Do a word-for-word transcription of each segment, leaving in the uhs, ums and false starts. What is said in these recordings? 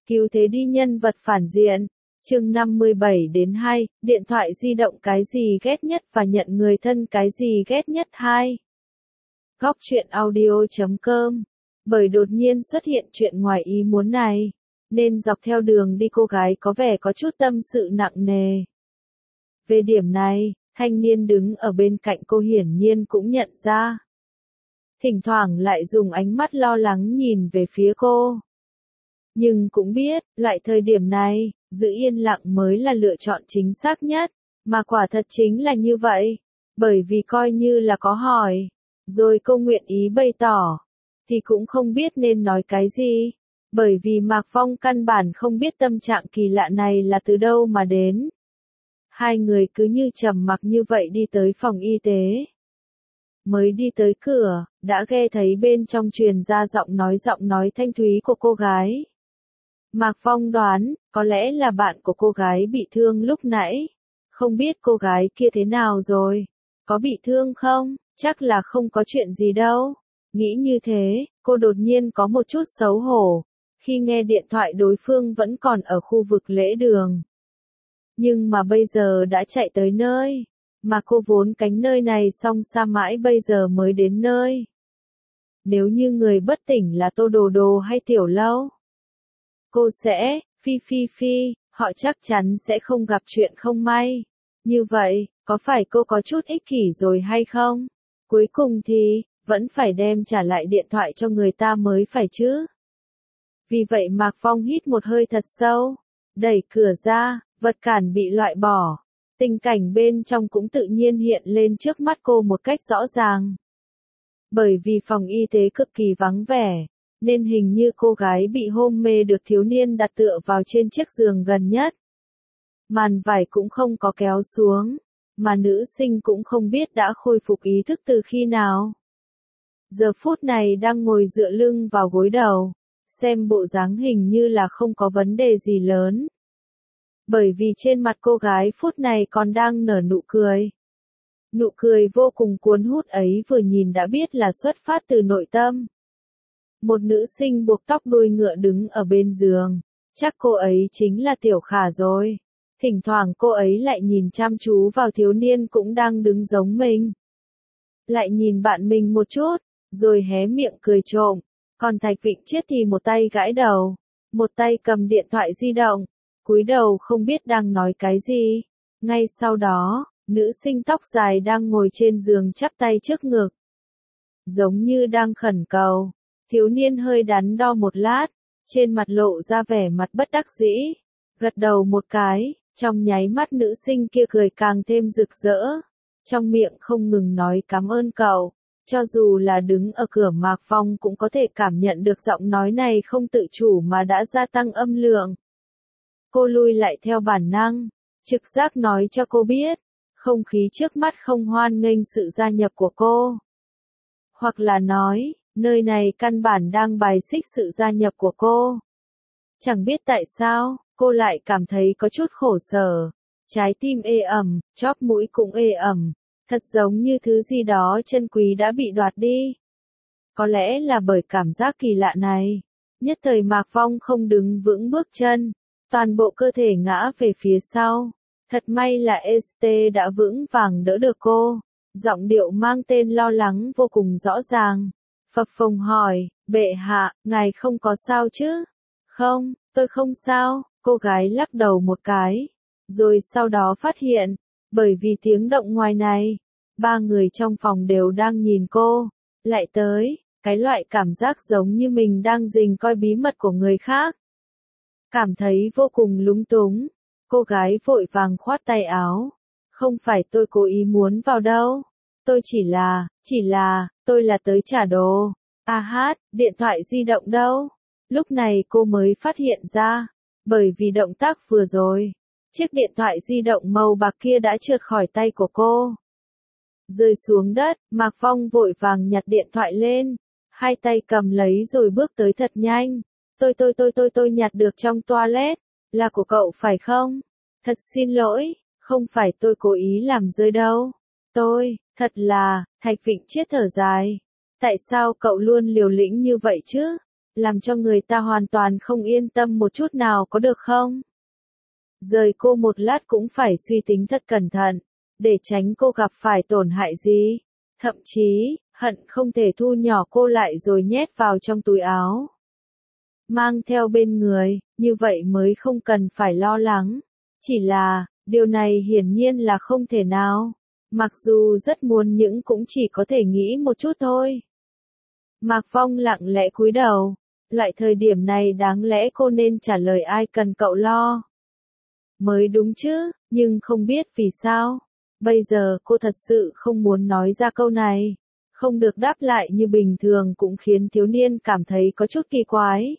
Cứu thế đi nhân vật phản diện. Chương năm mươi bảy đến hai, điện thoại di động cái gì ghét nhất và nhận người thân cái gì ghét nhất hai. Góc truyện audio chấm com. Bởi đột nhiên xuất hiện chuyện ngoài ý muốn này, nên dọc theo đường đi cô gái có vẻ có chút tâm sự nặng nề. Về điểm này, thanh niên đứng ở bên cạnh cô hiển nhiên cũng nhận ra. Thỉnh thoảng lại dùng ánh mắt lo lắng nhìn về phía cô. Nhưng cũng biết, loại thời điểm này, giữ yên lặng mới là lựa chọn chính xác nhất, mà quả thật chính là như vậy. Bởi vì coi như là có hỏi, rồi cô nguyện ý bày tỏ, thì cũng không biết nên nói cái gì. Bởi vì Mạc Phong căn bản không biết tâm trạng kỳ lạ này là từ đâu mà đến. Hai người cứ như trầm mặc như vậy đi tới phòng y tế. Mới đi tới cửa, đã nghe thấy bên trong truyền ra giọng nói giọng nói thanh thúy của cô gái. Mạc Phong đoán, có lẽ là bạn của cô gái bị thương lúc nãy. Không biết cô gái kia thế nào rồi? Có bị thương không? Chắc là không có chuyện gì đâu. Nghĩ như thế, cô đột nhiên có một chút xấu hổ, khi nghe điện thoại đối phương vẫn còn ở khu vực lễ đường. Nhưng mà bây giờ đã chạy tới nơi, mà cô vốn cánh nơi này xong xa mãi bây giờ mới đến nơi. Nếu như người bất tỉnh là Tô Đồ Đồ hay Tiểu Lâu, cô sẽ, phi phi phi, họ chắc chắn sẽ không gặp chuyện không may. Như vậy, có phải cô có chút ích kỷ rồi hay không? Cuối cùng thì, vẫn phải đem trả lại điện thoại cho người ta mới phải chứ. Vì vậy Mạc Phong hít một hơi thật sâu, đẩy cửa ra, vật cản bị loại bỏ. Tình cảnh bên trong cũng tự nhiên hiện lên trước mắt cô một cách rõ ràng. Bởi vì phòng y tế cực kỳ vắng vẻ, nên hình như cô gái bị hôn mê được thiếu niên đặt tựa vào trên chiếc giường gần nhất. Màn vải cũng không có kéo xuống, mà nữ sinh cũng không biết đã khôi phục ý thức từ khi nào. Giờ phút này đang ngồi dựa lưng vào gối đầu, xem bộ dáng hình như là không có vấn đề gì lớn. Bởi vì trên mặt cô gái phút này còn đang nở nụ cười. Nụ cười vô cùng cuốn hút ấy vừa nhìn đã biết là xuất phát từ nội tâm. Một nữ sinh buộc tóc đuôi ngựa đứng ở bên giường, chắc cô ấy chính là Tiểu Khả rồi. Thỉnh thoảng cô ấy lại nhìn chăm chú vào thiếu niên cũng đang đứng giống mình. Lại nhìn bạn mình một chút, rồi hé miệng cười trộm. Còn Thạch Vịnh Chiết thì một tay gãi đầu, một tay cầm điện thoại di động, cúi đầu không biết đang nói cái gì. Ngay sau đó, nữ sinh tóc dài đang ngồi trên giường chắp tay trước ngực, giống như đang khẩn cầu. Thiếu niên hơi đắn đo một lát, trên mặt lộ ra vẻ mặt bất đắc dĩ, gật đầu một cái, trong nháy mắt nữ sinh kia cười càng thêm rực rỡ, trong miệng không ngừng nói cảm ơn cậu. Cho dù là đứng ở cửa Mạc Phong cũng có thể cảm nhận được giọng nói này không tự chủ mà đã gia tăng âm lượng. Cô lui lại theo bản năng, trực giác nói cho cô biết, không khí trước mắt không hoan nghênh sự gia nhập của cô. Hoặc là nói, nơi này căn bản đang bài xích sự gia nhập của cô. Chẳng biết tại sao, cô lại cảm thấy có chút khổ sở, trái tim ê ẩm, chóp mũi cũng ê ẩm. Thật giống như thứ gì đó chân quý đã bị đoạt đi. Có lẽ là bởi cảm giác kỳ lạ này, nhất thời Mạc Phong không đứng vững bước chân, toàn bộ cơ thể ngã về phía sau. Thật may là ét tê đã vững vàng đỡ được cô, giọng điệu mang tên lo lắng vô cùng rõ ràng. Phập phồng hỏi, bệ hạ, ngài không có sao chứ? Không, tôi không sao, cô gái lắc đầu một cái, rồi sau đó phát hiện, bởi vì tiếng động ngoài này, ba người trong phòng đều đang nhìn cô, lại tới, cái loại cảm giác giống như mình đang rình coi bí mật của người khác. Cảm thấy vô cùng lúng túng, cô gái vội vàng khoát tay áo, không phải tôi cố ý muốn vào đâu, tôi chỉ là, chỉ là, tôi là tới trả đồ. À hát, điện thoại di động đâu? Lúc này cô mới phát hiện ra, bởi vì động tác vừa rồi, chiếc điện thoại di động màu bạc kia đã trượt khỏi tay của cô. Rơi xuống đất, Mạc Phong vội vàng nhặt điện thoại lên, hai tay cầm lấy rồi bước tới thật nhanh. Tôi tôi tôi tôi tôi nhặt được trong toilet, là của cậu phải không? Thật xin lỗi, không phải tôi cố ý làm rơi đâu. Tôi, thật là, Thạch Vịnh Chiết thở dài. Tại sao cậu luôn liều lĩnh như vậy chứ? làm cho người ta hoàn toàn không yên tâm một chút nào có được không? Rời cô một lát cũng phải suy tính thật cẩn thận, để tránh cô gặp phải tổn hại gì. Thậm chí, hận không thể thu nhỏ cô lại rồi nhét vào trong túi áo. Mang theo bên người, như vậy mới không cần phải lo lắng. Chỉ là, điều này hiển nhiên là không thể nào. Mặc dù rất muốn nhưng cũng chỉ có thể nghĩ một chút thôi. Mạc Phong lặng lẽ cúi đầu. Loại thời điểm này đáng lẽ cô nên trả lời ai cần cậu lo. Mới đúng chứ, nhưng không biết vì sao. Bây giờ cô thật sự không muốn nói ra câu này. Không được đáp lại như bình thường cũng khiến thiếu niên cảm thấy có chút kỳ quái.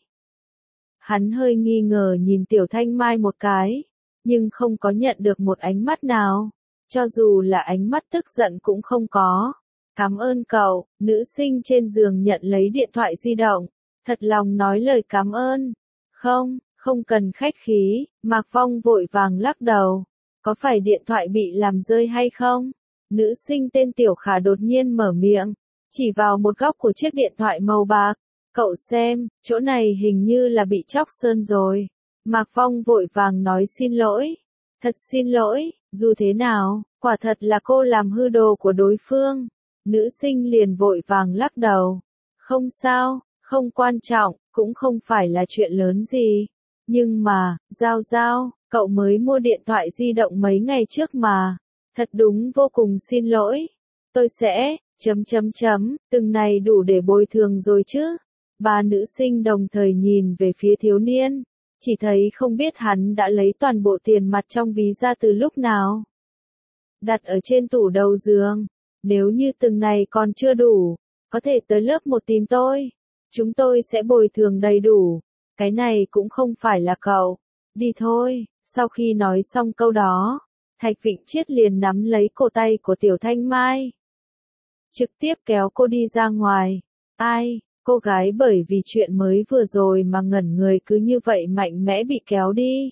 Hắn hơi nghi ngờ nhìn Tiểu Thanh Mai một cái, nhưng không có nhận được một ánh mắt nào. Cho dù là ánh mắt tức giận cũng không có. Cảm ơn cậu, nữ sinh trên giường nhận lấy điện thoại di động. Thật lòng nói lời cảm ơn. Không, không cần khách khí, Mạc Phong vội vàng lắc đầu. Có phải điện thoại bị làm rơi hay không? Nữ sinh tên Tiểu Khả đột nhiên mở miệng, chỉ vào một góc của chiếc điện thoại màu bạc. Cậu xem, chỗ này hình như là bị chóc sơn rồi. Mạc Phong vội vàng nói xin lỗi. Thật xin lỗi, dù thế nào, quả thật là cô làm hư đồ của đối phương. Nữ sinh liền vội vàng lắc đầu. Không sao, không quan trọng, cũng không phải là chuyện lớn gì. Nhưng mà, Giao Giao, cậu mới mua điện thoại di động mấy ngày trước mà. Thật đúng vô cùng xin lỗi. Tôi sẽ, chấm chấm chấm, từng này đủ để bồi thường rồi chứ. Ba nữ sinh đồng thời nhìn về phía thiếu niên. Chỉ thấy không biết hắn đã lấy toàn bộ tiền mặt trong ví ra từ lúc nào. Đặt ở trên tủ đầu giường. Nếu như từng này còn chưa đủ, có thể tới lớp một tìm tôi. Chúng tôi sẽ bồi thường đầy đủ. Cái này cũng không phải là cậu. Đi thôi. Sau khi nói xong câu đó, Thạch Vịnh Chiết liền nắm lấy cổ tay của Tiểu Thanh Mai. Trực tiếp kéo cô đi ra ngoài. Ai, cô gái bởi vì chuyện mới vừa rồi mà ngẩn người cứ như vậy mạnh mẽ bị kéo đi.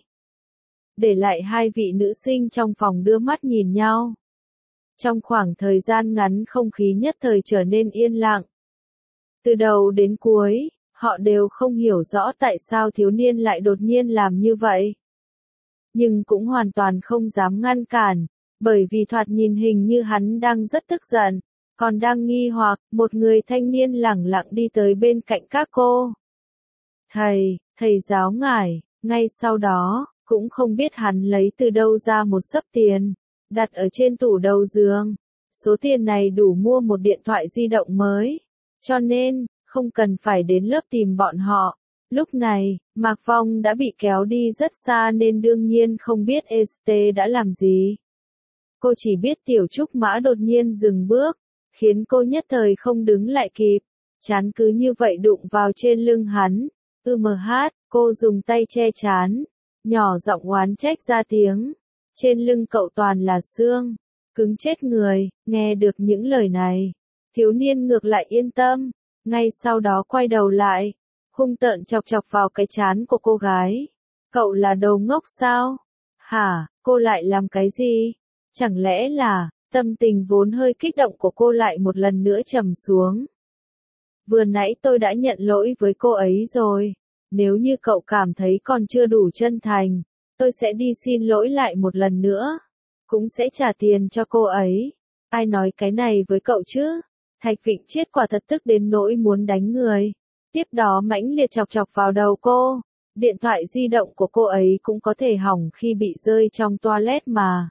Để lại hai vị nữ sinh trong phòng đưa mắt nhìn nhau. Trong khoảng thời gian ngắn không khí nhất thời trở nên yên lặng. Từ đầu đến cuối, họ đều không hiểu rõ tại sao thiếu niên lại đột nhiên làm như vậy. Nhưng cũng hoàn toàn không dám ngăn cản, bởi vì thoạt nhìn hình như hắn đang rất tức giận, còn đang nghi hoặc, một người thanh niên lẳng lặng đi tới bên cạnh các cô. Thầy, thầy giáo ngài, ngay sau đó, cũng không biết hắn lấy từ đâu ra một xấp tiền, đặt ở trên tủ đầu giường. Số tiền này đủ mua một điện thoại di động mới, cho nên, không cần phải đến lớp tìm bọn họ. Lúc này, Mạc Phong đã bị kéo đi rất xa nên đương nhiên không biết ét tê đã làm gì. Cô chỉ biết Tiểu Trúc Mã đột nhiên dừng bước, khiến cô nhất thời không đứng lại kịp. Chán cứ như vậy đụng vào trên lưng hắn. Ư mờ hát, cô dùng tay che chán, nhỏ giọng oán trách ra tiếng. Trên lưng cậu toàn là xương, cứng chết người. Nghe được những lời này, thiếu niên ngược lại yên tâm, ngay sau đó quay đầu lại, hung tợn chọc chọc vào cái trán của cô gái. Cậu là đồ ngốc sao? Hả, cô lại làm cái gì? Chẳng lẽ là, tâm tình vốn hơi kích động của cô lại một lần nữa trầm xuống. Vừa nãy tôi đã nhận lỗi với cô ấy rồi. Nếu như cậu cảm thấy còn chưa đủ chân thành, tôi sẽ đi xin lỗi lại một lần nữa. Cũng sẽ trả tiền cho cô ấy. Ai nói cái này với cậu chứ? Thạch Vịnh Chiết quả thật tức đến nỗi muốn đánh người. Tiếp đó mãnh liệt chọc chọc vào đầu cô. Điện thoại di động của cô ấy cũng có thể hỏng khi bị rơi trong toilet mà.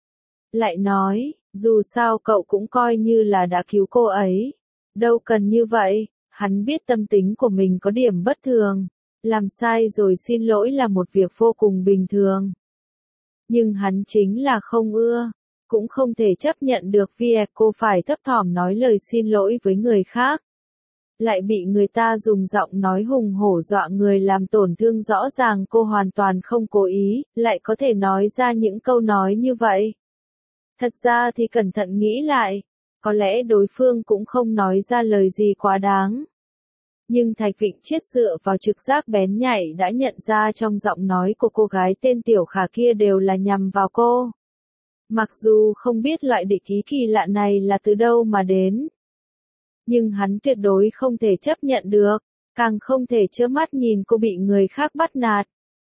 Lại nói, dù sao cậu cũng coi như là đã cứu cô ấy. Đâu cần như vậy, hắn biết tâm tính của mình có điểm bất thường. Làm sai rồi xin lỗi là một việc vô cùng bình thường. Nhưng hắn chính là không ưa, cũng không thể chấp nhận được việc cô phải thấp thỏm nói lời xin lỗi với người khác. Lại bị người ta dùng giọng nói hùng hổ dọa người làm tổn thương rõ ràng cô hoàn toàn không cố ý, lại có thể nói ra những câu nói như vậy. Thật ra thì cẩn thận nghĩ lại, có lẽ đối phương cũng không nói ra lời gì quá đáng. Nhưng Thạch Vịnh Chiết dựa vào trực giác bén nhạy đã nhận ra trong giọng nói của cô gái tên Tiểu Khả kia đều là nhằm vào cô. Mặc dù không biết loại địch ý kỳ lạ này là từ đâu mà đến, nhưng hắn tuyệt đối không thể chấp nhận được. càng không thể trơ mắt nhìn cô bị người khác bắt nạt.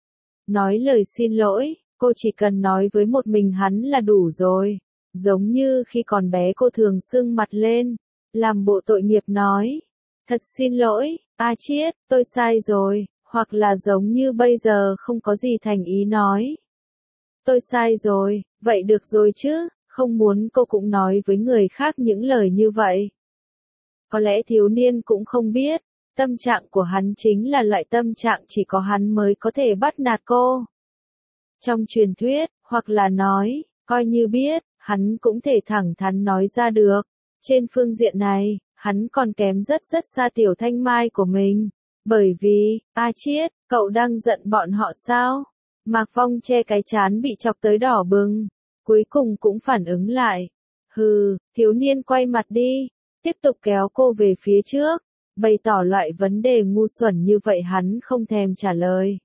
Nói lời xin lỗi, cô chỉ cần nói với một mình hắn là đủ rồi. Giống như khi còn bé cô thường sưng mặt lên, làm bộ tội nghiệp nói. Thật xin lỗi, A Chiết, tôi sai rồi, hoặc là giống như bây giờ không có gì thành ý nói. Tôi sai rồi, vậy được rồi chứ, không muốn cô cũng nói với người khác những lời như vậy. Có lẽ thiếu niên cũng không biết, tâm trạng của hắn chính là loại tâm trạng chỉ có hắn mới có thể bắt nạt cô. Trong truyền thuyết, hoặc là nói, coi như biết, hắn cũng thể thẳng thắn nói ra được. Trên phương diện này, hắn còn kém rất rất xa Tiểu Thanh Mai của mình. Bởi vì, A Chiết, cậu đang giận bọn họ sao? Mạc Phong che cái trán bị chọc tới đỏ bừng, cuối cùng cũng phản ứng lại. Hừ, thiếu niên quay mặt đi, tiếp tục kéo cô về phía trước, bày tỏ loại vấn đề ngu xuẩn như vậy hắn không thèm trả lời.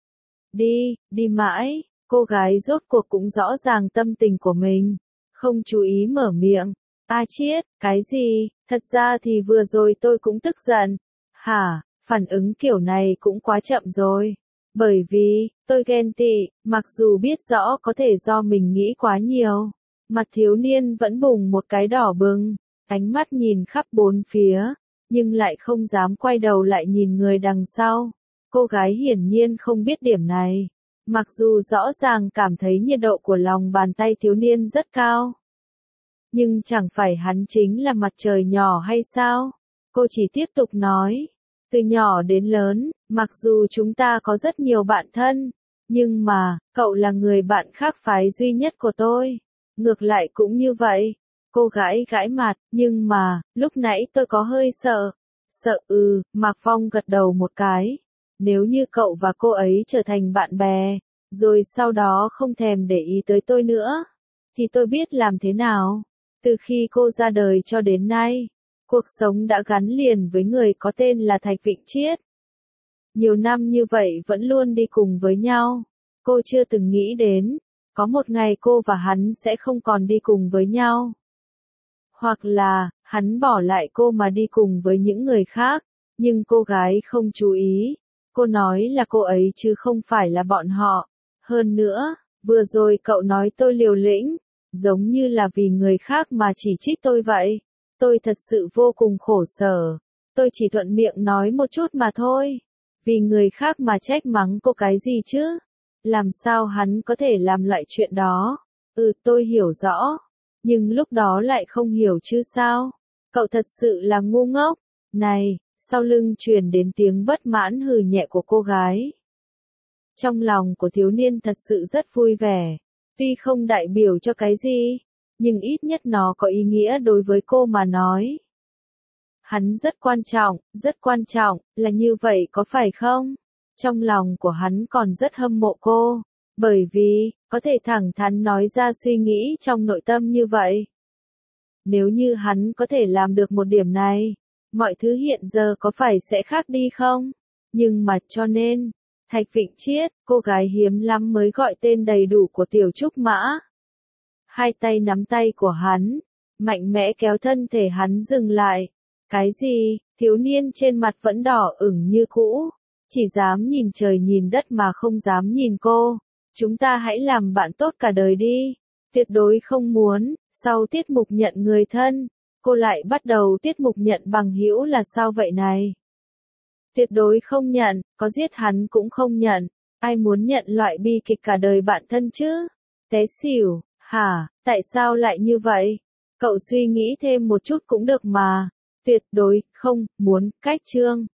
Đi, đi mãi, cô gái rốt cuộc cũng rõ ràng tâm tình của mình, không chú ý mở miệng. A Chiết, cái gì, thật ra thì vừa rồi tôi cũng tức giận. Hả, phản ứng kiểu này cũng quá chậm rồi. Bởi vì, tôi ghen tị, mặc dù biết rõ có thể do mình nghĩ quá nhiều. Mặt thiếu niên vẫn bùng một cái đỏ bừng, ánh mắt nhìn khắp bốn phía, nhưng lại không dám quay đầu lại nhìn người đằng sau. Cô gái hiển nhiên không biết điểm này, mặc dù rõ ràng cảm thấy nhiệt độ của lòng bàn tay thiếu niên rất cao. Nhưng chẳng phải hắn chính là mặt trời nhỏ hay sao? Cô chỉ tiếp tục nói. Từ nhỏ đến lớn, mặc dù chúng ta có rất nhiều bạn thân, nhưng mà, cậu là người bạn khác phái duy nhất của tôi. Ngược lại cũng như vậy. Cô gái gãi mặt, nhưng mà, lúc nãy tôi có hơi sợ. Sợ ừ, Mạc Phong gật đầu một cái. Nếu như cậu và cô ấy trở thành bạn bè, rồi sau đó không thèm để ý tới tôi nữa, thì tôi biết làm thế nào. Từ khi cô ra đời cho đến nay, cuộc sống đã gắn liền với người có tên là Thạch Vịnh Chiết. Nhiều năm như vậy vẫn luôn đi cùng với nhau. Cô chưa từng nghĩ đến, có một ngày cô và hắn sẽ không còn đi cùng với nhau. Hoặc là, hắn bỏ lại cô mà đi cùng với những người khác, nhưng cô gái không chú ý. Cô nói là cô ấy chứ không phải là bọn họ. Hơn nữa, vừa rồi cậu nói tôi liều lĩnh, giống như là vì người khác mà chỉ trích tôi vậy. Tôi thật sự vô cùng khổ sở. Tôi chỉ thuận miệng nói một chút mà thôi. Vì người khác mà trách mắng cô cái gì chứ? Làm sao hắn có thể làm loại chuyện đó? Ừ, tôi hiểu rõ. Nhưng lúc đó lại không hiểu chứ sao? Cậu thật sự là ngu ngốc. Này, sau lưng truyền đến tiếng bất mãn hừ nhẹ của cô gái. Trong lòng của thiếu niên thật sự rất vui vẻ. Tuy không đại biểu cho cái gì, nhưng ít nhất nó có ý nghĩa đối với cô mà nói. Hắn rất quan trọng, rất quan trọng, là như vậy có phải không? Trong lòng của hắn còn rất hâm mộ cô, bởi vì, có thể thẳng thắn nói ra suy nghĩ trong nội tâm như vậy. Nếu như hắn có thể làm được một điểm này, mọi thứ hiện giờ có phải sẽ khác đi không? Nhưng mà cho nên, Thạch Vịnh Chiết, cô gái hiếm lắm mới gọi tên đầy đủ của Tiểu Trúc Mã. Hai tay nắm tay của hắn, mạnh mẽ kéo thân thể hắn dừng lại. Cái gì? Thiếu niên trên mặt vẫn đỏ ửng như cũ, chỉ dám nhìn trời nhìn đất mà không dám nhìn cô. Chúng ta hãy làm bạn tốt cả đời đi. Tuyệt đối không muốn. Sau tiết mục nhận người thân, cô lại bắt đầu tiết mục nhận bằng hữu là sao vậy này? Tuyệt đối không nhận, có giết hắn cũng không nhận. Ai muốn nhận loại bi kịch cả đời bạn thân chứ? Té xỉu, hả, tại sao lại như vậy? Cậu suy nghĩ thêm một chút cũng được mà. Tuyệt đối không muốn cách chương.